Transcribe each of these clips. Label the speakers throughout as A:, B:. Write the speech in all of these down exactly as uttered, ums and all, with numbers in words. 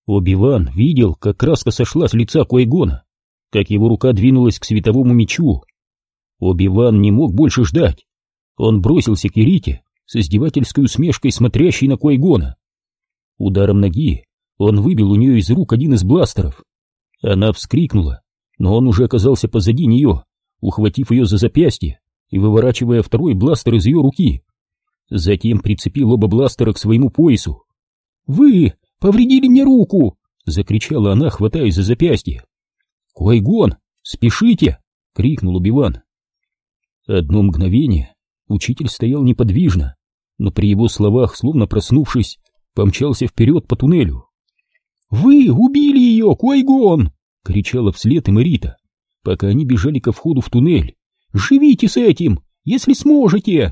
A: Оби-Ван видел, как краска сошла с лица Куай-Гона, как его рука двинулась к световому мечу. Оби-Ван не мог больше ждать. Он бросился к Ирите с издевательской усмешкой, смотрящей на Куай-Гона. Ударом ноги он выбил у нее из рук один из бластеров. Она вскрикнула, но он уже оказался позади нее, ухватив ее за запястье и выворачивая второй бластер из ее руки. Затем прицепил оба бластера к своему поясу. «Вы повредили мне руку!» — закричала она, хватаясь за запястье. «Куай-Гон, спешите!» — крикнул Оби-Ван. Одно мгновение учитель стоял неподвижно, но при его словах, словно проснувшись, помчался вперед по туннелю. «Вы убили ее, Куай-Гон!» — кричала вслед им Ирита, пока они бежали ко входу в туннель. «Живите с этим, если сможете!»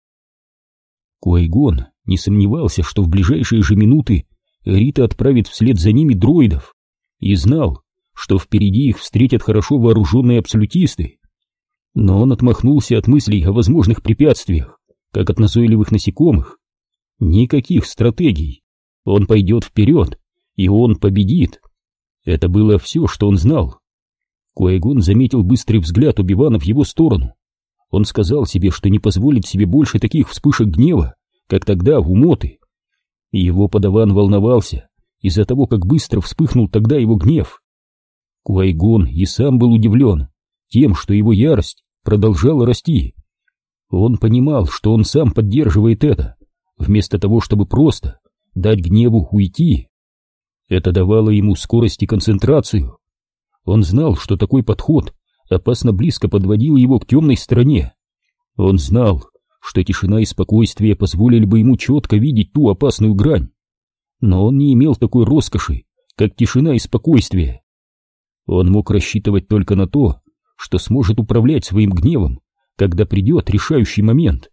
A: Куай-Гон не сомневался, что в ближайшие же минуты Рита отправит вслед за ними дроидов, и знал, что впереди их встретят хорошо вооруженные абсолютисты. Но он отмахнулся от мыслей о возможных препятствиях, как от назойливых насекомых. Никаких стратегий. Он пойдет вперед, и он победит. Это было все, что он знал. Куай-Гон заметил быстрый взгляд Оби-Вана в его сторону. Он сказал себе, что не позволит себе больше таких вспышек гнева, как тогда у Моты. Его подаван волновался из-за того, как быстро вспыхнул тогда его гнев. Куай-Гон и сам был удивлен тем, что его ярость продолжала расти. Он понимал, что он сам поддерживает это, вместо того, чтобы просто дать гневу уйти. Это давало ему скорость и концентрацию. Он знал, что такой подход опасно близко подводил его к темной стороне. Он знал, что тишина и спокойствие позволили бы ему четко видеть ту опасную грань. Но он не имел такой роскоши, как тишина и спокойствие. Он мог рассчитывать только на то, что сможет управлять своим гневом, когда придет решающий момент.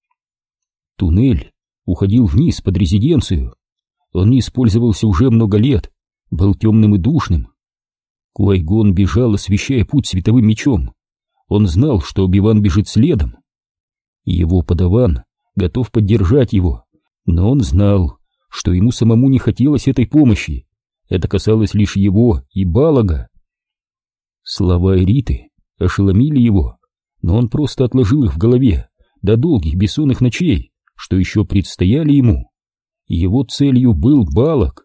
A: Туннель уходил вниз под резиденцию. Он не использовался уже много лет, был темным и душным. Куай-Гон бежал, освещая путь световым мечом. Он знал, что Оби-Ван бежит следом. Его подаван готов поддержать его, но он знал, что ему самому не хотелось этой помощи. Это касалось лишь его и Балага. Слова Эриты ошеломили его, но он просто отложил их в голове до долгих бессонных ночей, что еще предстояли ему. Его целью был Балаг.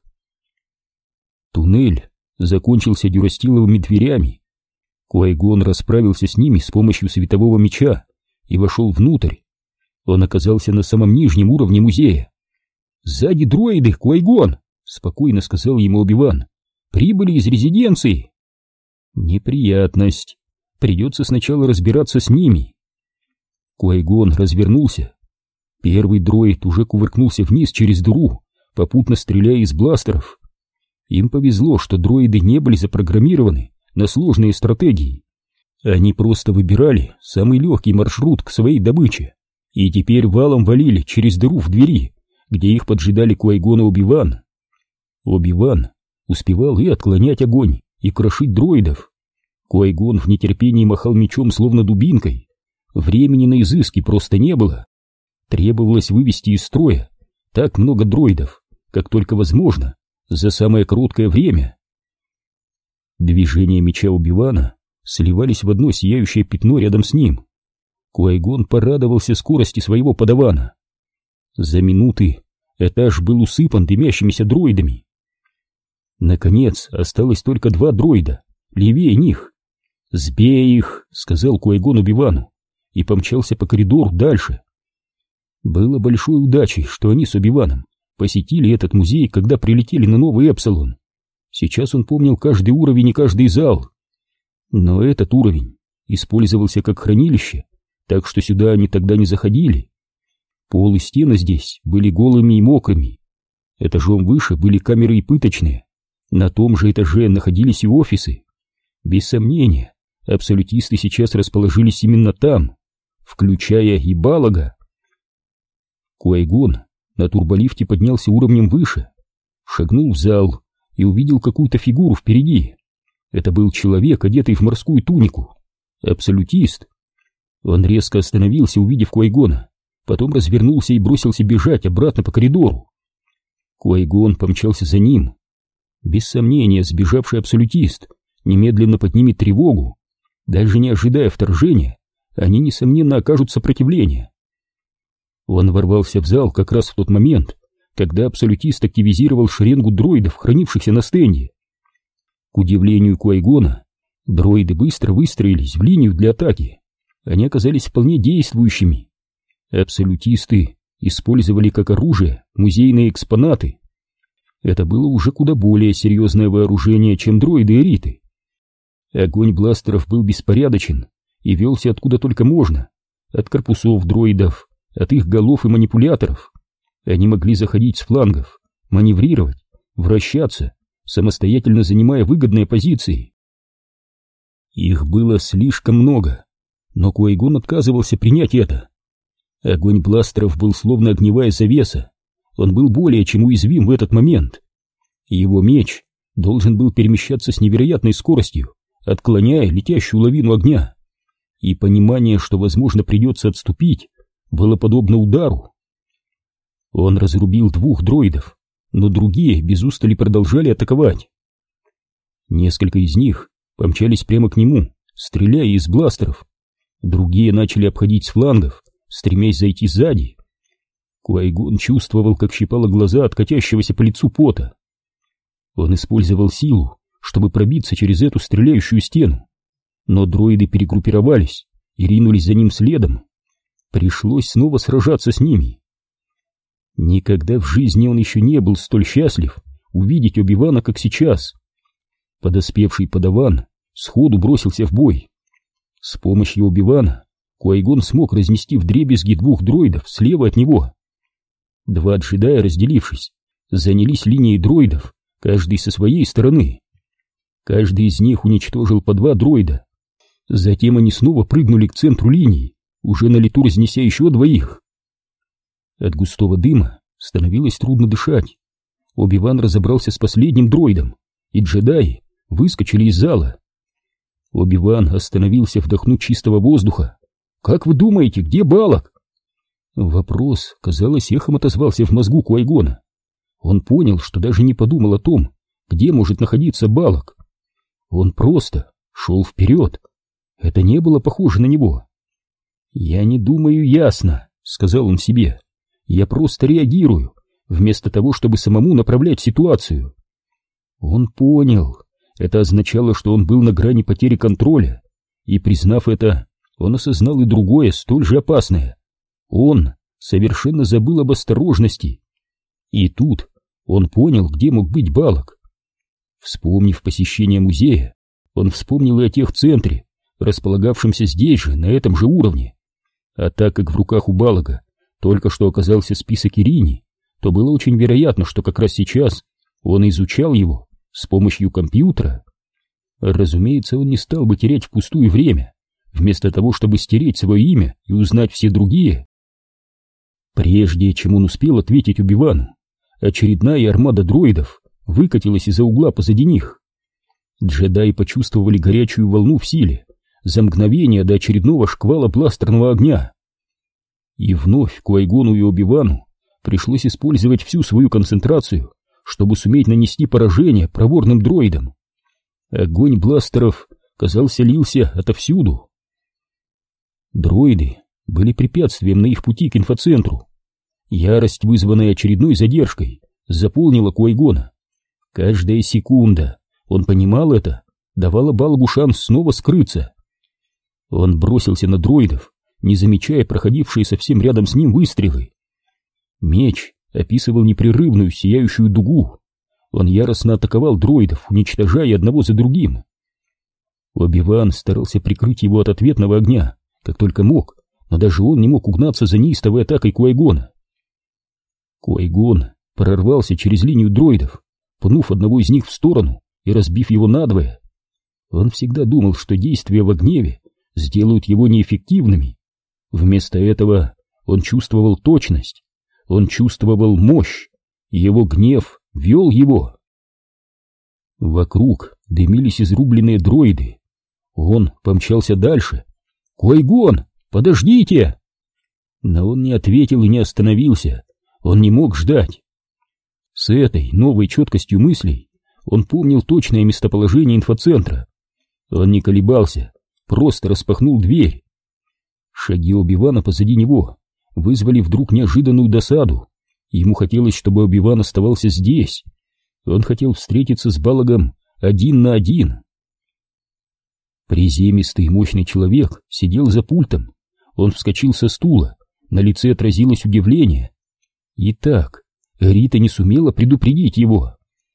A: Туннель закончился дюрастиловыми дверями. Куай-Гон расправился с ними с помощью светового меча и вошел внутрь. Он оказался на самом нижнем уровне музея. «Сзади дроиды, Куай-Гон!» — спокойно сказал ему Оби-Ван. «Прибыли из резиденции!» «Неприятность. Придется сначала разбираться с ними». Куай-Гон развернулся. Первый дроид уже кувыркнулся вниз через дыру, попутно стреляя из бластеров. Им повезло, что дроиды не были запрограммированы на сложные стратегии. Они просто выбирали самый легкий маршрут к своей добыче и теперь валом валили через дыру в двери, где их поджидали Куай-Гон и Оби-Ван. Оби-Ван успевал и отклонять огонь, и крошить дроидов. Куай-Гон в нетерпении махал мечом, словно дубинкой. Времени на изыски просто не было. Требовалось вывести из строя так много дроидов, как только возможно, за самое короткое время. Движения меча Оби-Вана сливались в одно сияющее пятно рядом с ним. Куай-Гон порадовался скорости своего подавана. За минуты этаж был усыпан дымящимися дроидами. Наконец осталось только два дроида, левее них. «Сбей их!» — сказал Куай-Гон Оби-Вану и помчался по коридору дальше. Было большой удачей, что они с Оби-Ваном посетили этот музей, когда прилетели на Новый Эпсилон. Сейчас он помнил каждый уровень и каждый зал. Но этот уровень использовался как хранилище, так что сюда они тогда не заходили. Пол и стены здесь были голыми и мокрыми. Этажом выше были камеры и пыточные. На том же этаже находились и офисы. Без сомнения, абсолютисты сейчас расположились именно там, включая и Балага. Куай-Гон на турболифте поднялся уровнем выше, шагнул в зал и увидел какую-то фигуру впереди. Это был человек, одетый в морскую тунику. Абсолютист. Он резко остановился, увидев Куай-Гона, потом развернулся и бросился бежать обратно по коридору. Куай-Гон помчался за ним. Без сомнения, сбежавший абсолютист немедленно поднимет тревогу. Даже не ожидая вторжения, они, несомненно, окажут сопротивление. Он ворвался в зал как раз в тот момент, когда абсолютист активизировал шеренгу дроидов, хранившихся на стенде. К удивлению Куайгона, дроиды быстро выстроились в линию для атаки. Они оказались вполне действующими. Абсолютисты использовали как оружие музейные экспонаты. Это было уже куда более серьезное вооружение, чем дроиды Эриты. Огонь бластеров был беспорядочен и велся откуда только можно, от корпусов дроидов, от их голов и манипуляторов. Они могли заходить с флангов, маневрировать, вращаться, самостоятельно занимая выгодные позиции. Их было слишком много, но Куайгон отказывался принять это. Огонь бластеров был словно огневая завеса, он был более чем уязвим в этот момент. Его меч должен был перемещаться с невероятной скоростью, отклоняя летящую лавину огня. И понимание, что, возможно, придется отступить, было подобно удару. Он разрубил двух дроидов, но другие без устали продолжали атаковать. Несколько из них помчались прямо к нему, стреляя из бластеров. Другие начали обходить с флангов, стремясь зайти сзади. Куайгон чувствовал, как щипало глаза от катящегося по лицу пота. Он использовал силу, чтобы пробиться через эту стреляющую стену, но дроиды перегруппировались и ринулись за ним следом. Пришлось снова сражаться с ними. Никогда в жизни он еще не был столь счастлив увидеть Оби-Вана, как сейчас. Подоспевший подаван сходу бросился в бой. С помощью Оби-Вана Куайгон смог разнести вдребезги двух дроидов слева от него. Два джедая, разделившись, занялись линией дроидов, каждый со своей стороны. Каждый из них уничтожил по два дроида. Затем они снова прыгнули к центру линии, уже на лету разнеся еще двоих. От густого дыма становилось трудно дышать. Оби-Ван разобрался с последним дроидом, и джедаи выскочили из зала. Оби-Ван остановился вдохнуть чистого воздуха. «Как вы думаете, где Балок?» Вопрос, казалось, эхом отозвался в мозгу Куайгона. Он понял, что даже не подумал о том, где может находиться Балок. Он просто шел вперед. Это не было похоже на него. «Я не думаю ясно», — сказал он себе. «Я просто реагирую, вместо того, чтобы самому направлять ситуацию». Он понял. Это означало, что он был на грани потери контроля. И, признав это, он осознал и другое, столь же опасное. Он совершенно забыл об осторожности. И тут он понял, где мог быть Балок. Вспомнив посещение музея, он вспомнил и о техцентре, располагавшемся здесь же, на этом же уровне. А так как в руках у Балога только что оказался список Ирини, то было очень вероятно, что как раз сейчас он изучал его с помощью компьютера. Разумеется, он не стал бы терять впустую время, вместо того, чтобы стереть свое имя и узнать все другие. Прежде чем он успел ответить Оби-Вану, очередная армада дроидов выкатилась из-за угла позади них. Джедаи почувствовали горячую волну в силе за мгновение до очередного шквала бластерного огня. И вновь Куайгону и Оби-Вану пришлось использовать всю свою концентрацию, чтобы суметь нанести поражение проворным дроидам. Огонь бластеров, казалось, лился отовсюду. Дроиды были препятствием на их пути к инфоцентру. Ярость, вызванная очередной задержкой, заполнила Куайгона. Каждая секунда, он понимал это, давала Балгу шанс снова скрыться. Он бросился на дроидов, не замечая проходившие совсем рядом с ним выстрелы. Меч описывал непрерывную сияющую дугу. Он яростно атаковал дроидов, уничтожая одного за другим. Оби-Ван старался прикрыть его от ответного огня, как только мог, но даже он не мог угнаться за неистовой атакой Куайгона. Куайгон прорвался через линию дроидов, пнув одного из них в сторону и разбив его надвое. Он всегда думал, что действия во гневе сделают его неэффективными. Вместо этого он чувствовал точность, он чувствовал мощь, и его гнев вел его. Вокруг дымились изрубленные дроиды. Он помчался дальше. «Куайгон, подождите!» Но он не ответил и не остановился. Он не мог ждать. С этой новой четкостью мыслей Он помнил точное местоположение инфоцентра. Он не колебался, просто распахнул дверь. Шаги Оби-Вана позади него вызвали вдруг неожиданную досаду. Ему хотелось, чтобы Оби-Ван оставался здесь. Он хотел встретиться с Балагом один на один. Приземистый и мощный человек сидел за пультом. Он вскочил со стула, на лице отразилось удивление. Итак, Рита не сумела предупредить его.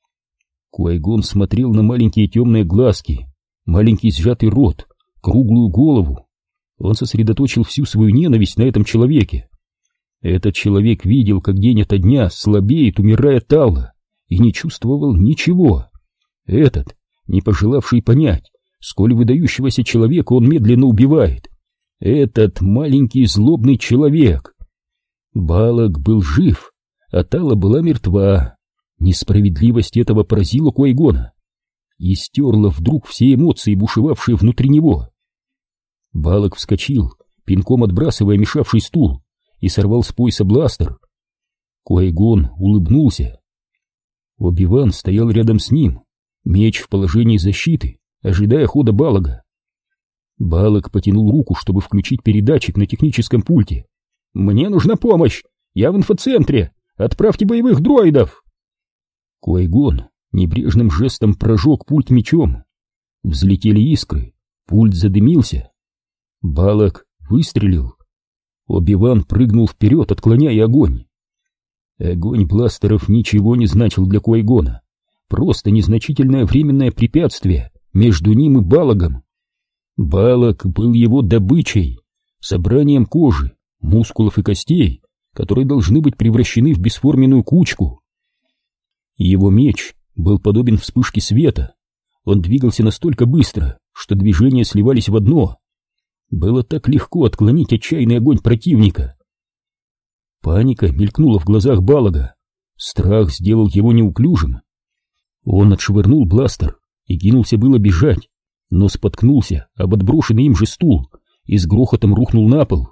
A: Куай-Гон смотрел на маленькие темные глазки, маленький сжатый рот, круглую голову. Он сосредоточил всю свою ненависть на этом человеке. Этот человек видел, как день ото дня слабеет, умирая Талла, и не чувствовал ничего. Этот, не пожелавший понять, сколь выдающегося человека он медленно убивает. Этот маленький злобный человек. Балаг был жив, а Талла была мертва. Несправедливость этого поразила Куай-Гона и стерла вдруг все эмоции, бушевавшие внутри него. Балаг вскочил, пинком отбрасывая мешавший стул, и сорвал с пояса бластер. Куай-Гон улыбнулся. Оби-Ван стоял рядом с ним, меч в положении защиты, ожидая хода Балага. Балаг потянул руку, чтобы включить передатчик на техническом пульте. «Мне нужна помощь! Я в инфоцентре! Отправьте боевых дроидов!» Куай-Гон небрежным жестом прожег пульт мечом. Взлетели искры, пульт задымился. Балаг выстрелил. Оби-Ван прыгнул вперед, отклоняя огонь. Огонь бластеров ничего не значил для Куай-Гона. Просто незначительное временное препятствие между ним и Балагом. Балаг был его добычей, собранием кожи, мускулов и костей, которые должны быть превращены в бесформенную кучку. Его меч был подобен вспышке света. Он двигался настолько быстро, что движения сливались в одно. Было так легко отклонить отчаянный огонь противника. Паника мелькнула в глазах Балага. Страх сделал его неуклюжим. Он отшвырнул бластер и кинулся было бежать, но споткнулся об отброшенный им же стул и с грохотом рухнул на пол.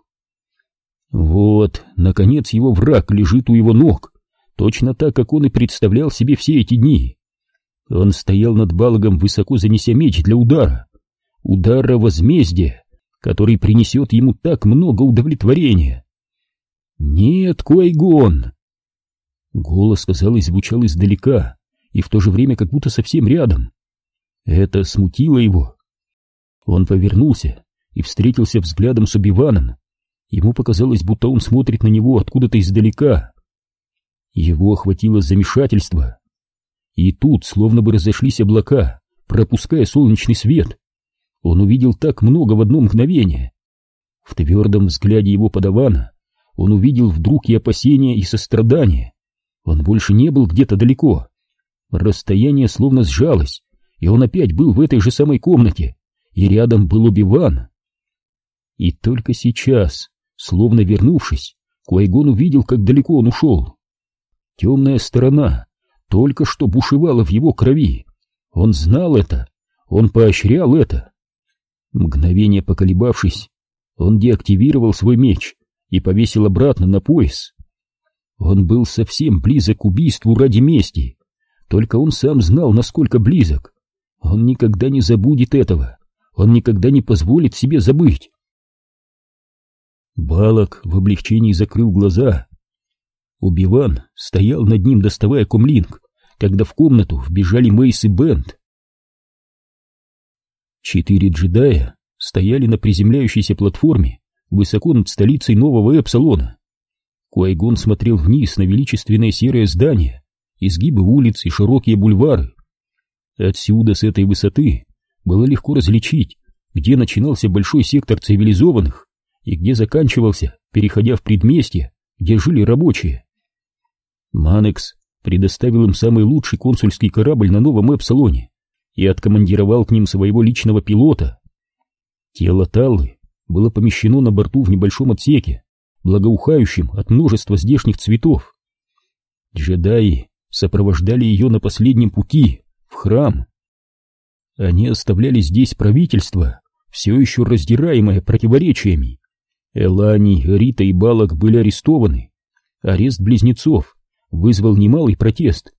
A: Вот, наконец, его враг лежит у его ног, точно так, как он и представлял себе все эти дни. Он стоял над Балагом, высоко занеся меч для удара. Удара возмездия, который принесет ему так много удовлетворения. «Нет, Куай-Гон!» Голос, казалось, звучал издалека и в то же время как будто совсем рядом. Это смутило его. Он повернулся и встретился взглядом с Оби-Ваном. Ему показалось, будто он смотрит на него откуда-то издалека. Его охватило замешательство. И тут словно бы разошлись облака, пропуская солнечный свет. Он увидел так много в одно мгновение. В твердом взгляде его подавана он увидел вдруг и опасения, и сострадание. Он больше не был где-то далеко. Расстояние словно сжалось, и он опять был в этой же самой комнате, и рядом был Оби-Ван. И только сейчас, словно вернувшись, Куай-Гон увидел, как далеко он ушел. Темная сторона только что бушевала в его крови. Он знал это, он поощрял это. Мгновение поколебавшись, он деактивировал свой меч и повесил обратно на пояс. Он был совсем близок к убийству ради мести, только он сам знал, насколько близок. Он никогда не забудет этого, он никогда не позволит себе забыть. Балаг в облегчении закрыл глаза. Оби-Ван стоял над ним, доставая комлинг, когда в комнату вбежали Мейс и Бент. Четыре джедая стояли на приземляющейся платформе высоко над столицей нового Эпсилона. Куай-Гон смотрел вниз на величественное серое здание, изгибы улиц и широкие бульвары. Отсюда, с этой высоты, было легко различить, где начинался большой сектор цивилизованных и где заканчивался, переходя в предместье, где жили рабочие. Манекс предоставил им самый лучший консульский корабль на новом Эпсилоне и откомандировал к ним своего личного пилота. Тело Таллы было помещено на борту в небольшом отсеке, благоухающем от множества здешних цветов. Джедаи сопровождали ее на последнем пути в храм. Они оставляли здесь правительство, все еще раздираемое противоречиями. Элани, Рита и Балаг были арестованы. Арест близнецов вызвал немалый протест,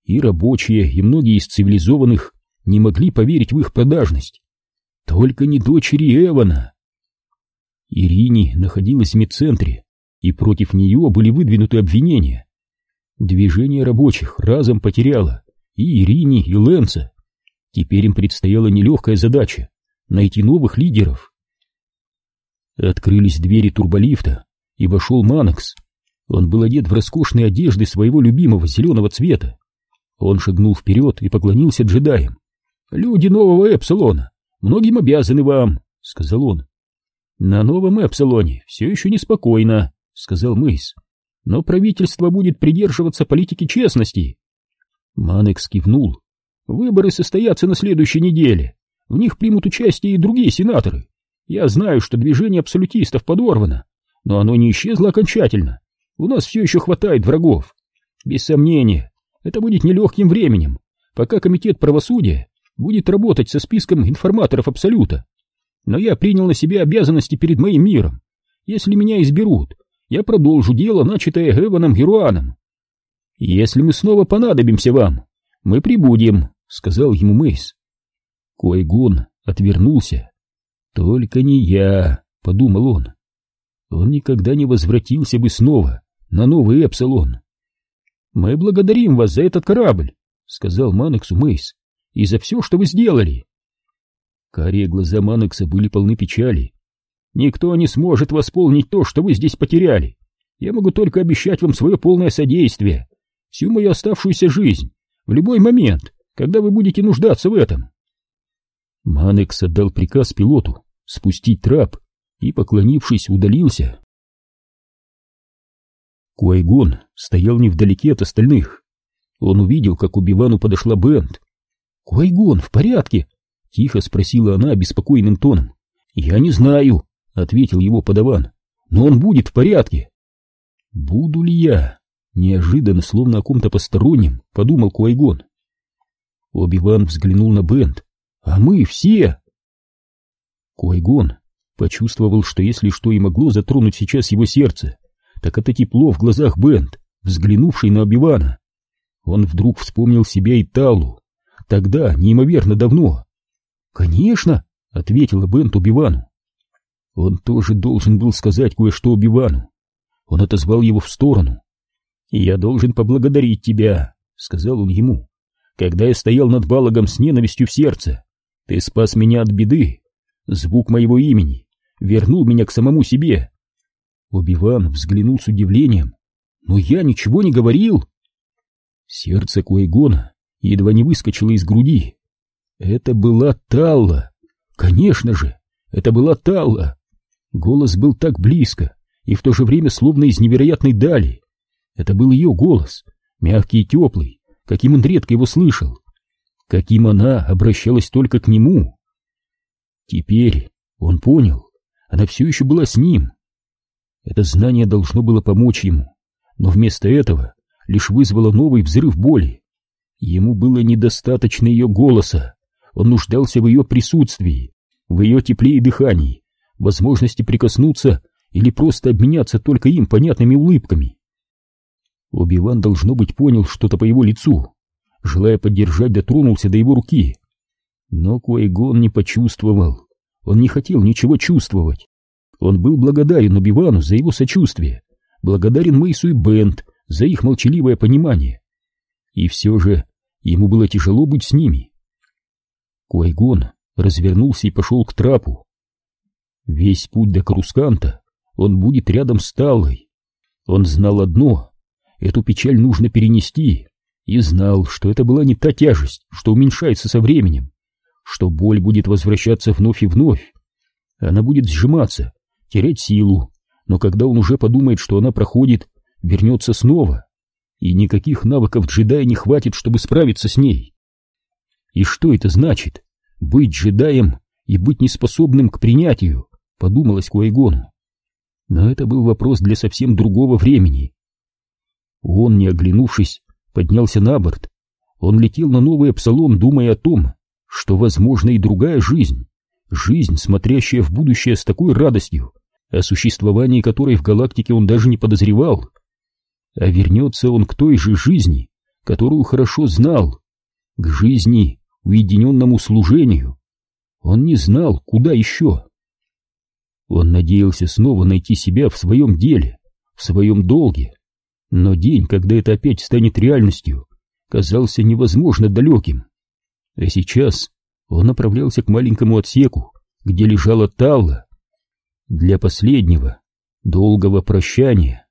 A: И рабочие, и многие из цивилизованных не могли поверить в их продажность. Только не дочери Эвана. Ирине находилась в медцентре, и против нее были выдвинуты обвинения. Движение рабочих разом потеряло и Ирине, и Лэнса. Теперь им предстояла нелегкая задача — найти новых лидеров. Открылись двери турболифта, и вошел Маннекс. Он был одет в роскошные одежды своего любимого зеленого цвета. Он шагнул вперед и поклонился джедаям. «Люди нового Эпсилона, многим обязаны вам», — сказал он. «На новом Эпсилоне все еще неспокойно», — сказал Мейс. «Но правительство будет придерживаться политики честности». Маннекс кивнул. «Выборы состоятся на следующей неделе. В них примут участие и другие сенаторы. Я знаю, что движение абсолютистов подорвано, но оно не исчезло окончательно. У нас все еще хватает врагов. Без сомнения, это будет нелегким временем, пока комитет правосудия будет работать со списком информаторов Абсолюта. Но я принял на себя обязанности перед моим миром. Если меня изберут, я продолжу дело, начатое Эваном Геруаном. Если мы снова понадобимся вам, мы прибудем», — сказал ему Мейс. Кой-Гон отвернулся. «Только не я», — подумал он. Он никогда не возвратился бы снова на новый Эпсилон. «Мы благодарим вас за этот корабль», — сказал Маннексу Мейс, — «и за все, что вы сделали». Карие глаза Маннекса были полны печали. «Никто не сможет восполнить то, что вы здесь потеряли. Я могу только обещать вам свое полное содействие всю мою оставшуюся жизнь, в любой момент, когда вы будете нуждаться в этом». Маннекс отдал приказ пилоту спустить трап и, поклонившись, удалился. Куай-Гон стоял невдалеке от остальных. Он увидел, как к Оби-Вану подошла Бент. «Куай-Гон, в порядке?» — тихо спросила она обеспокоенным тоном. «Я не знаю», — ответил его подаван, — «но он будет в порядке». «Буду ли я?» — неожиданно, словно о ком-то постороннем, подумал Куай-Гон. Оби-Ван взглянул на Бент. «А мы все!» Куай-Гон почувствовал, что если что и могло затронуть сейчас его сердце, так это тепло в глазах Бент, взглянувшей на Оби-Вана. Он вдруг вспомнил себя и Таллу. Тогда, неимоверно давно. «Конечно!» — ответила Бент Оби-Вану. Он тоже должен был сказать кое-что Оби-Вану. Он отозвал его в сторону. «Я должен поблагодарить тебя», — сказал он ему. «Когда я стоял над Балагом с ненавистью в сердце, ты спас меня от беды. Звук моего имени вернул меня к самому себе». Оби-Ван взглянул с удивлением. «Но я ничего не говорил». Сердце Куай-Гона едва не выскочило из груди. Это была Талла. Конечно же, это была Талла. Голос был так близко и в то же время словно из невероятной дали. Это был ее голос, мягкий и теплый, каким он редко его слышал, каким она обращалась только к нему. Теперь он понял, она все еще была с ним. Это знание должно было помочь ему, но вместо этого лишь вызвало новый взрыв боли. Ему было недостаточно ее голоса, он нуждался в ее присутствии, в ее тепле и дыхании, возможности прикоснуться или просто обменяться только им понятными улыбками. Оби-Ван, должно быть, понял что-то по его лицу, желая поддержать, дотронулся до его руки. Но Куай-Гон не почувствовал, он не хотел ничего чувствовать. Он был благодарен Оби-Вану за его сочувствие, благодарен Мейсу и Бент за их молчаливое понимание. И все же ему было тяжело быть с ними. Куай-Гон развернулся и пошел к трапу. Весь путь до Корусканта он будет рядом с Таллой. Он знал одно: эту печаль нужно перенести, и знал, что это была не та тяжесть, что уменьшается со временем, что боль будет возвращаться вновь и вновь. Она будет сжиматься, терять силу, но когда он уже подумает, что она проходит, вернется снова, и никаких навыков джедая не хватит, чтобы справиться с ней. И что это значит? Быть джедаем и быть неспособным к принятию, подумалось Куай-Гону. Но это был вопрос для совсем другого времени. Он, не оглянувшись, поднялся на борт. Он летел на новый Эпсилон, думая о том, что возможна и другая жизнь, жизнь, смотрящая в будущее с такой радостью, о существовании которой в галактике он даже не подозревал. А вернется он к той же жизни, которую хорошо знал, к жизни, уединенному служению. Он не знал, куда еще. Он надеялся снова найти себя в своем деле, в своем долге, но день, когда это опять станет реальностью, казался невозможно далеким. А сейчас он направлялся к маленькому отсеку, где лежала Талла, для последнего, долгого прощания.